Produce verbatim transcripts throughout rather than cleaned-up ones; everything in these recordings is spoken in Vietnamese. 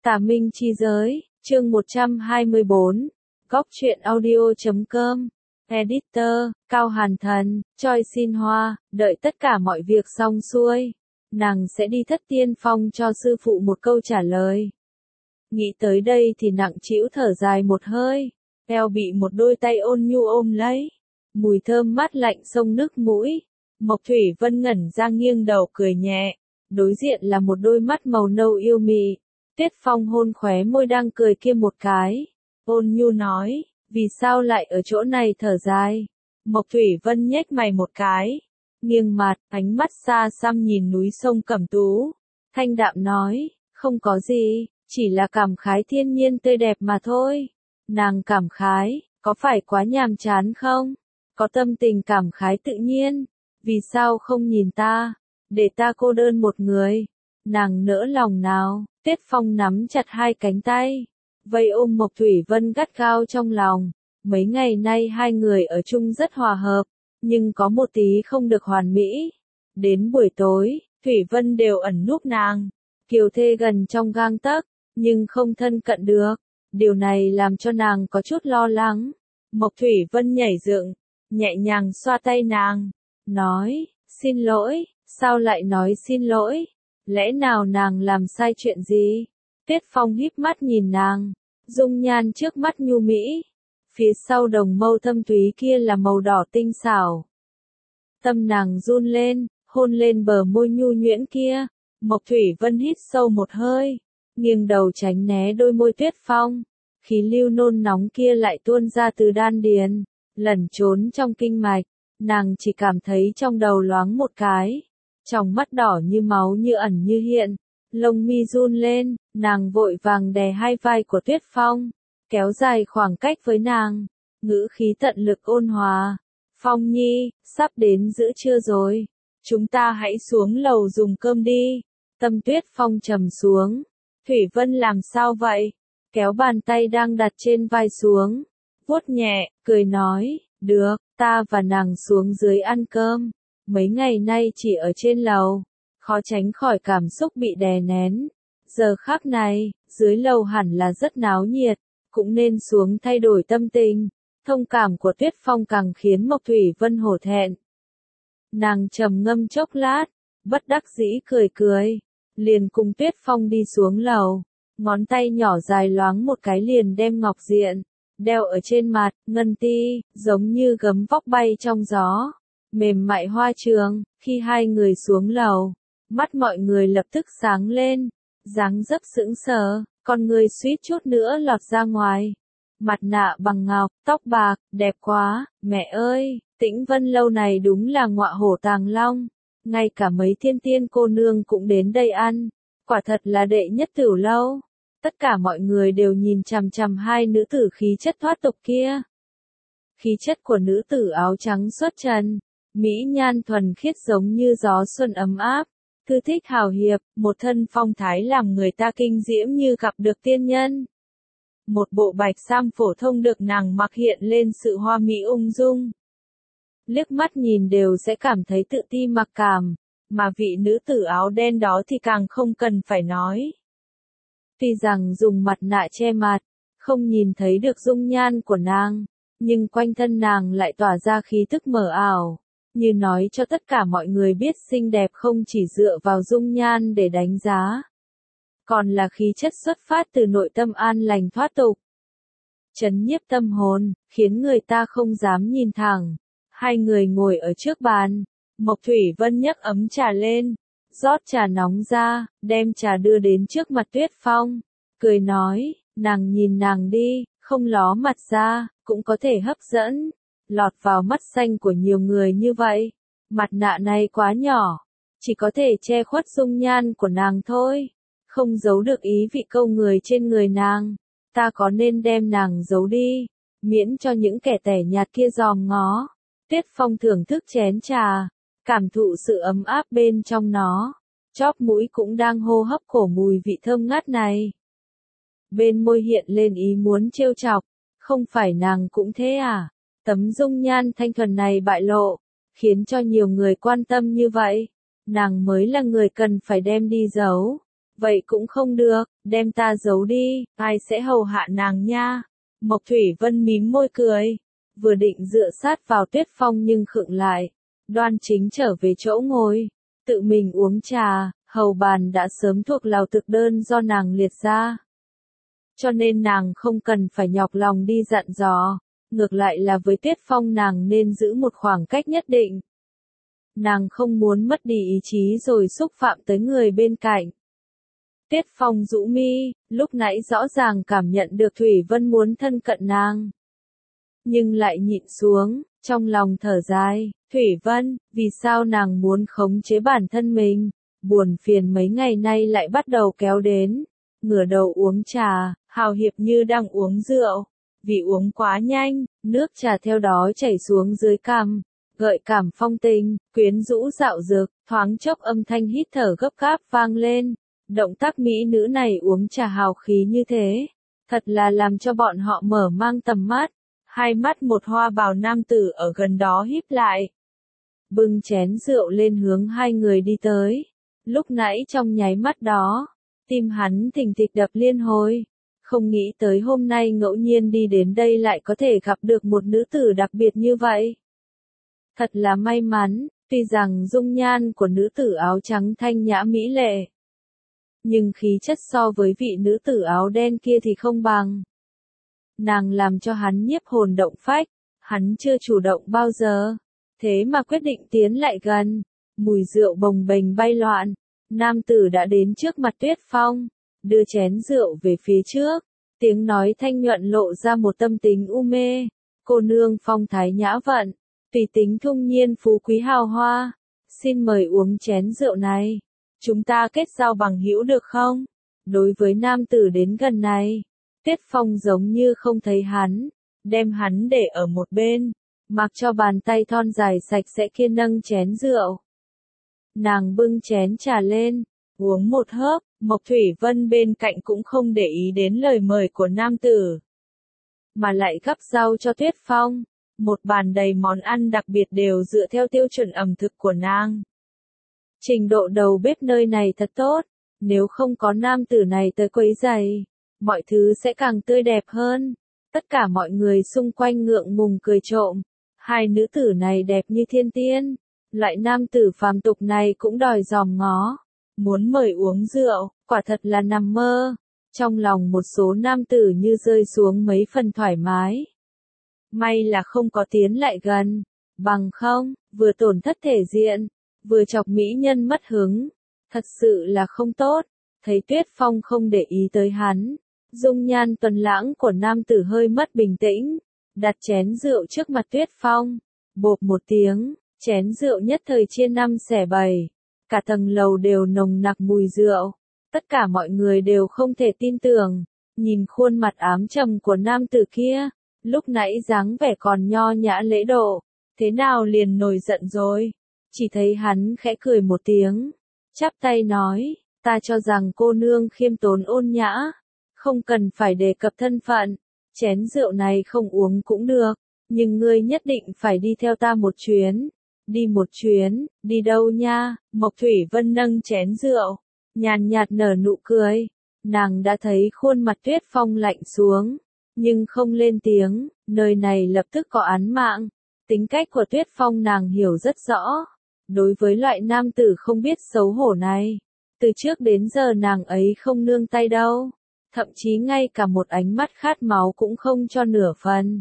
Tà Minh Chi Giới, chương một trăm hai mươi bốn, Góc truyện audio chấm com, Editor, Cao Hàn Thần, Choi Xin Hoa, đợi tất cả mọi việc xong xuôi. Nàng sẽ đi Thất Tiên Phong cho sư phụ một câu trả lời. Nghĩ tới đây thì nặng trĩu thở dài một hơi, eo bị một đôi tay ôn nhu ôm lấy. Mùi thơm mát lạnh xông nước mũi. Mộc Thủy Vân ngẩn ra nghiêng đầu cười nhẹ. Đối diện là một đôi mắt màu nâu yêu mị. Tuyết Phong hôn khóe môi đang cười kia một cái. Ôn nhu nói, vì sao lại ở chỗ này thở dài? Mộc Thủy Vân nhếch mày một cái. Nghiêng mặt, ánh mắt xa xăm nhìn núi sông Cẩm Tú. Thanh đạm nói, không có gì, chỉ là cảm khái thiên nhiên tươi đẹp mà thôi. Nàng cảm khái, có phải quá nhàm chán không? Có tâm tình cảm khái tự nhiên. Vì sao không nhìn ta? Để ta cô đơn một người. Nàng nỡ lòng nào? Tuyết Phong nắm chặt hai cánh tay. Vây ôm Mộc Thủy Vân gắt gao trong lòng. Mấy ngày nay hai người ở chung rất hòa hợp. Nhưng có một tí không được hoàn mỹ. Đến buổi tối, Thủy Vân đều ẩn núp nàng. Kiều thê gần trong gang tấc, nhưng không thân cận được. Điều này làm cho nàng có chút lo lắng. Mộc Thủy Vân nhảy dựng, nhẹ nhàng xoa tay nàng. Nói, xin lỗi, sao lại nói xin lỗi? Lẽ nào nàng làm sai chuyện gì? Tuyết Phong híp mắt nhìn nàng, dung nhan trước mắt nhu mỹ. Phía sau đồng mâu thâm thúy kia là màu đỏ tinh xảo. Tâm nàng run lên, hôn lên bờ môi nhu nhuyễn kia. Mộc Thủy Vân hít sâu một hơi, nghiêng đầu tránh né đôi môi Tuyết Phong. Khí lưu nôn nóng kia lại tuôn ra từ đan điền, lẩn trốn trong kinh mạch. Nàng chỉ cảm thấy trong đầu loáng một cái. Trong mắt đỏ như máu như ẩn như hiện. Lông mi run lên, nàng vội vàng đè hai vai của Tuyết Phong. Kéo dài khoảng cách với nàng. Ngữ khí tận lực ôn hòa. Phong nhi, sắp đến giữa trưa rồi. Chúng ta hãy xuống lầu dùng cơm đi. Tâm Tuyết Phong trầm xuống. Thủy Vân làm sao vậy? Kéo bàn tay đang đặt trên vai xuống. Vuốt nhẹ, cười nói, được, ta và nàng xuống dưới ăn cơm. Mấy ngày nay chỉ ở trên lầu. Khó tránh khỏi cảm xúc bị đè nén. Giờ khắc này, dưới lầu hẳn là rất náo nhiệt. Cũng nên xuống thay đổi tâm tình. Thông cảm của Tuyết Phong càng khiến Mộc Thủy Vân hổ thẹn. Nàng trầm ngâm chốc lát, bất đắc dĩ cười cười. Liền cùng Tuyết Phong đi xuống lầu. Ngón tay nhỏ dài loáng một cái liền đem ngọc diện. Đeo ở trên mặt, ngân ti, giống như gấm vóc bay trong gió. Mềm mại hoa trường, khi hai người xuống lầu. Mắt mọi người lập tức sáng lên. Dáng dấp sững sờ, con người suýt chút nữa lọt ra ngoài. Mặt nạ bằng ngọc, tóc bạc, đẹp quá, mẹ ơi, Tĩnh Vân lâu này đúng là ngọa hổ tàng long. Ngay cả mấy thiên tiên cô nương cũng đến đây ăn. Quả thật là đệ nhất tửu lâu. Tất cả mọi người đều nhìn chằm chằm hai nữ tử khí chất thoát tục kia. Khí chất của nữ tử áo trắng xuất trần, mỹ nhan thuần khiết giống như gió xuân ấm áp, thư thích hào hiệp, một thân phong thái làm người ta kinh diễm như gặp được tiên nhân. Một bộ bạch sam phổ thông được nàng mặc hiện lên sự hoa mỹ ung dung. Liếc mắt nhìn đều sẽ cảm thấy tự ti mặc cảm, mà vị nữ tử áo đen đó thì càng không cần phải nói. Tuy rằng dùng mặt nạ che mặt, không nhìn thấy được dung nhan của nàng, nhưng quanh thân nàng lại tỏa ra khí thức mờ ảo, như nói cho tất cả mọi người biết xinh đẹp không chỉ dựa vào dung nhan để đánh giá, còn là khí chất xuất phát từ nội tâm an lành thoát tục. Chấn nhiếp tâm hồn, khiến người ta không dám nhìn thẳng. Hai người ngồi ở trước bàn, Mộc Thủy Vân nhấc ấm trà lên. Rót trà nóng ra, đem trà đưa đến trước mặt Tuyết Phong. Cười nói, nàng nhìn nàng đi, không ló mặt ra, cũng có thể hấp dẫn. Lọt vào mắt xanh của nhiều người như vậy. Mặt nạ này quá nhỏ, chỉ có thể che khuất dung nhan của nàng thôi. Không giấu được ý vị câu người trên người nàng. Ta có nên đem nàng giấu đi, miễn cho những kẻ tẻ nhạt kia dòm ngó. Tuyết Phong thưởng thức chén trà. Cảm thụ sự ấm áp bên trong nó. Chóp mũi cũng đang hô hấp cổ mùi vị thơm ngát này. Bên môi hiện lên ý muốn trêu chọc. Không phải nàng cũng thế à? Tấm dung nhan thanh thuần này bại lộ. Khiến cho nhiều người quan tâm như vậy. Nàng mới là người cần phải đem đi giấu. vậy cũng không được, đem ta giấu đi, ai sẽ hầu hạ nàng nha. Mộc Thủy Vân mím môi cười, vừa định dựa sát vào Tuyết Phong nhưng khựng lại, đoan chính trở về chỗ ngồi, tự mình uống trà, hầu bàn đã sớm thuộc lào thực đơn do nàng liệt ra. Cho nên nàng không cần phải nhọc lòng đi dặn dò, ngược lại là với Tuyết Phong nàng nên giữ một khoảng cách nhất định. Nàng không muốn mất đi ý chí rồi xúc phạm tới người bên cạnh. Tuyết Phong rũ mi, lúc nãy rõ ràng cảm nhận được Thủy Vân muốn thân cận nàng. Nhưng lại nhịn xuống, trong lòng thở dài, Thủy Vân, vì sao nàng muốn khống chế bản thân mình, buồn phiền mấy ngày nay lại bắt đầu kéo đến, ngửa đầu uống trà, hào hiệp như đang uống rượu, vì uống quá nhanh, nước trà theo đó chảy xuống dưới cằm, gợi cảm phong tình, quyến rũ dạo dược, thoáng chốc âm thanh hít thở gấp gáp vang lên. Động tác mỹ nữ này uống trà hào khí như thế, thật là làm cho bọn họ mở mang tầm mắt. Hai mắt một hoa bào nam tử ở gần đó híp lại. Bưng chén rượu lên hướng hai người đi tới. Lúc nãy trong nháy mắt đó, tim hắn thình thịch đập liên hồi. Không nghĩ tới hôm nay ngẫu nhiên đi đến đây lại có thể gặp được một nữ tử đặc biệt như vậy. Thật là may mắn, tuy rằng dung nhan của nữ tử áo trắng thanh nhã mỹ lệ. Nhưng khí chất so với vị nữ tử áo đen kia thì không bằng. Nàng làm cho hắn nhiếp hồn động phách, hắn chưa chủ động bao giờ, thế mà quyết định tiến lại gần, mùi rượu bồng bềnh bay loạn, nam tử đã đến trước mặt Tuyết Phong, đưa chén rượu về phía trước, tiếng nói thanh nhuận lộ ra một tâm tính u mê, cô nương phong thái nhã vận, tùy tính thung nhiên phú quý hào hoa, xin mời uống chén rượu này, chúng ta kết giao bằng hữu được không? Đối với nam tử đến gần này, Tuyết Phong giống như không thấy hắn, đem hắn để ở một bên, mặc cho bàn tay thon dài sạch sẽ kia nâng chén rượu. Nàng bưng chén trà lên, uống một hớp, Mộc Thủy Vân bên cạnh cũng không để ý đến lời mời của nam tử, mà lại gắp rau cho Tuyết Phong, một bàn đầy món ăn đặc biệt đều dựa theo tiêu chuẩn ẩm thực của nàng. Trình độ đầu bếp nơi này thật tốt, nếu không có nam tử này tới quấy rầy, mọi thứ sẽ càng tươi đẹp hơn. Tất cả mọi người xung quanh ngượng ngùng cười trộm. Hai nữ tử này đẹp như thiên tiên. Loại nam tử phàm tục này cũng đòi dòm ngó. Muốn mời uống rượu, quả thật là nằm mơ. Trong lòng một số nam tử như rơi xuống mấy phần thoải mái. May là không có tiến lại gần. Bằng không, vừa tổn thất thể diện, vừa chọc mỹ nhân mất hứng. Thật sự là không tốt. Thấy Tuyết Phong không để ý tới hắn. Dung nhan tuần lãng của nam tử hơi mất bình tĩnh, đặt chén rượu trước mặt Tuyết Phong, bộp một tiếng, chén rượu nhất thời chia năm xẻ bảy, cả tầng lầu đều nồng nặc mùi rượu, tất cả mọi người đều không thể tin tưởng, nhìn khuôn mặt ám trầm của nam tử kia, lúc nãy dáng vẻ còn nho nhã lễ độ, thế nào liền nổi giận rồi, chỉ thấy hắn khẽ cười một tiếng, chắp tay nói, ta cho rằng cô nương khiêm tốn ôn nhã. Không cần phải đề cập thân phận, chén rượu này không uống cũng được, nhưng ngươi nhất định phải đi theo ta một chuyến. Đi một chuyến, đi đâu nha? Mộc Thủy Vân nâng chén rượu, nhàn nhạt nở nụ cười. Nàng đã thấy khuôn mặt Tuyết Phong lạnh xuống, nhưng không lên tiếng, nơi này lập tức có án mạng. Tính cách của Tuyết Phong nàng hiểu rất rõ. Đối với loại nam tử không biết xấu hổ này, từ trước đến giờ nàng ấy không nương tay đâu. Thậm chí ngay cả một ánh mắt khát máu cũng không cho nửa phần.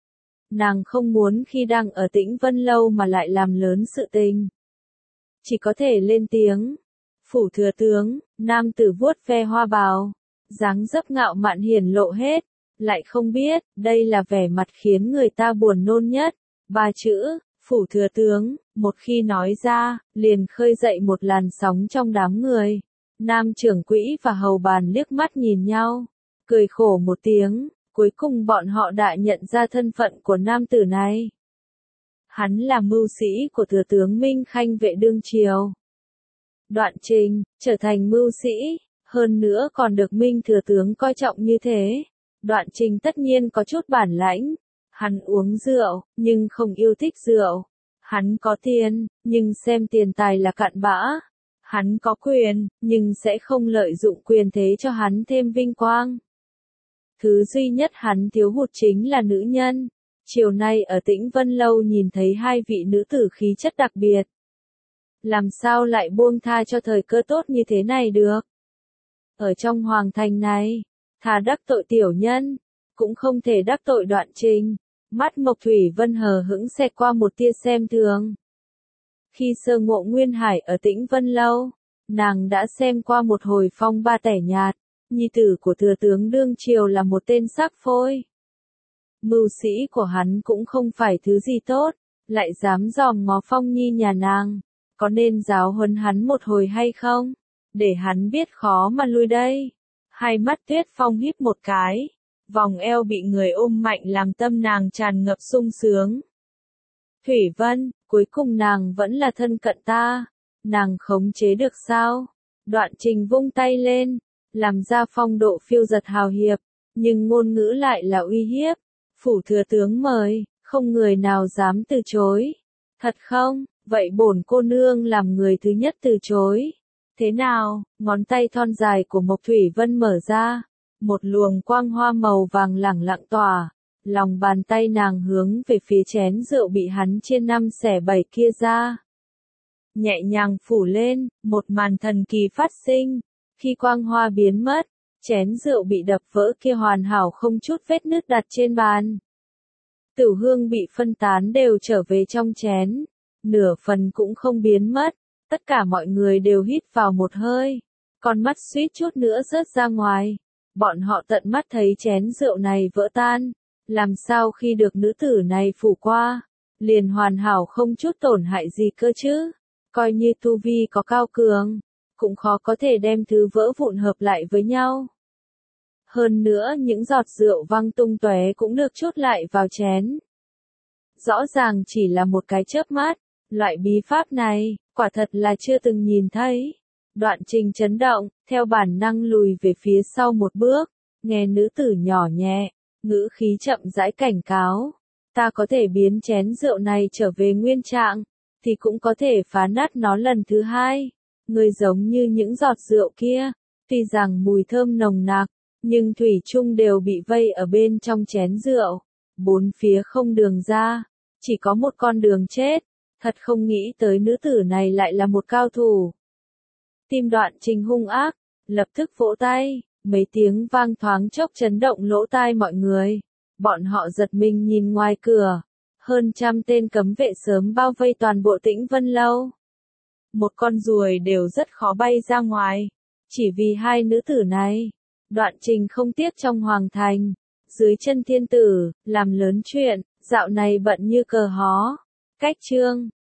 Nàng không muốn khi đang ở Tĩnh Vân Lâu mà lại làm lớn sự tình. Chỉ có thể lên tiếng. Phủ thừa tướng, nam tử vuốt ve hoa bào, dáng dấp ngạo mạn hiển lộ hết, lại không biết, đây là vẻ mặt khiến người ta buồn nôn nhất. Ba chữ, phủ thừa tướng, một khi nói ra, liền khơi dậy một làn sóng trong đám người. Nam trưởng quỹ và hầu bàn liếc mắt nhìn nhau, cười khổ một tiếng, cuối cùng bọn họ đã nhận ra thân phận của nam tử này. Hắn là mưu sĩ của thừa tướng Minh Khanh vệ đương triều. Đoạn Trình, trở thành mưu sĩ, hơn nữa còn được Minh thừa tướng coi trọng như thế. Đoạn Trình tất nhiên có chút bản lãnh. Hắn uống rượu, nhưng không yêu thích rượu. Hắn có tiền, nhưng xem tiền tài là cặn bã. Hắn có quyền, nhưng sẽ không lợi dụng quyền thế cho hắn thêm vinh quang. Thứ duy nhất hắn thiếu hụt chính là nữ nhân. Chiều nay ở Tĩnh Vân Lâu nhìn thấy hai vị nữ tử khí chất đặc biệt. Làm sao lại buông tha cho thời cơ tốt như thế này được? Ở trong hoàng thành này, thà đắc tội tiểu nhân, cũng không thể đắc tội Đoạn Trình. Mắt Mộc Thủy Vân hờ hững xẹt qua một tia xem thường. Khi sơ ngộ Nguyên Hải ở Tĩnh Vân Lâu, nàng đã xem qua một hồi phong ba tẻ nhạt, nhi tử của thừa tướng đương triều là một tên sắc phôi. Mưu sĩ của hắn cũng không phải thứ gì tốt, lại dám dòm ngó Phong Nhi nhà nàng, có nên giáo huấn hắn một hồi hay không? Để hắn biết khó mà lui đây. Hai mắt Tuyết Phong híp một cái, vòng eo bị người ôm mạnh làm tâm nàng tràn ngập sung sướng. Thủy Vân, cuối cùng nàng vẫn là thân cận ta, nàng khống chế được sao? Đoạn Trình vung tay lên, làm ra phong độ phiêu giật hào hiệp, nhưng ngôn ngữ lại là uy hiếp. Phủ thừa tướng mời, không người nào dám từ chối. Thật không? Vậy bổn cô nương làm người thứ nhất từ chối. Thế nào? Ngón tay thon dài của Mộc Thủy Vân mở ra, một luồng quang hoa màu vàng lẳng lặng tỏa, lòng bàn tay nàng hướng về phía chén rượu bị hắn chia năm xẻ bảy kia ra. Nhẹ nhàng phủ lên, một màn thần kỳ phát sinh, khi quang hoa biến mất, chén rượu bị đập vỡ kia hoàn hảo không chút vết nứt đặt trên bàn. Tửu hương bị phân tán đều trở về trong chén, nửa phần cũng không biến mất, tất cả mọi người đều hít vào một hơi, con mắt suýt chút nữa rớt ra ngoài. Bọn họ tận mắt thấy chén rượu này vỡ tan, làm sao khi được nữ tử này phủ qua, liền hoàn hảo không chút tổn hại gì cơ chứ, coi như tu vi có cao cường, cũng khó có thể đem thứ vỡ vụn hợp lại với nhau. Hơn nữa những giọt rượu văng tung tóe cũng được chốt lại vào chén. Rõ ràng chỉ là một cái chớp mắt, loại bí pháp này, quả thật là chưa từng nhìn thấy. Đoạn Trình chấn động, theo bản năng lùi về phía sau một bước, nghe nữ tử nhỏ nhẹ, ngữ khí chậm rãi cảnh cáo. Ta có thể biến chén rượu này trở về nguyên trạng, thì cũng có thể phá nát nó lần thứ hai. Người giống như những giọt rượu kia, tuy rằng mùi thơm nồng nặc, nhưng thủy chung đều bị vây ở bên trong chén rượu, bốn phía không đường ra, chỉ có một con đường chết. Thật không nghĩ tới nữ tử này lại là một cao thủ. Tim Đoạn Trình hung ác, lập tức vỗ tay, mấy tiếng vang thoáng chốc chấn động lỗ tai mọi người. Bọn họ giật mình nhìn ngoài cửa, hơn trăm tên cấm vệ sớm bao vây toàn bộ Tĩnh Vân Lâu. Một con ruồi đều rất khó bay ra ngoài, chỉ vì hai nữ tử này. Đoạn Trình không tiếc trong hoàng thành, dưới chân thiên tử, làm lớn chuyện, dạo này bận như cờ hó. Cách chương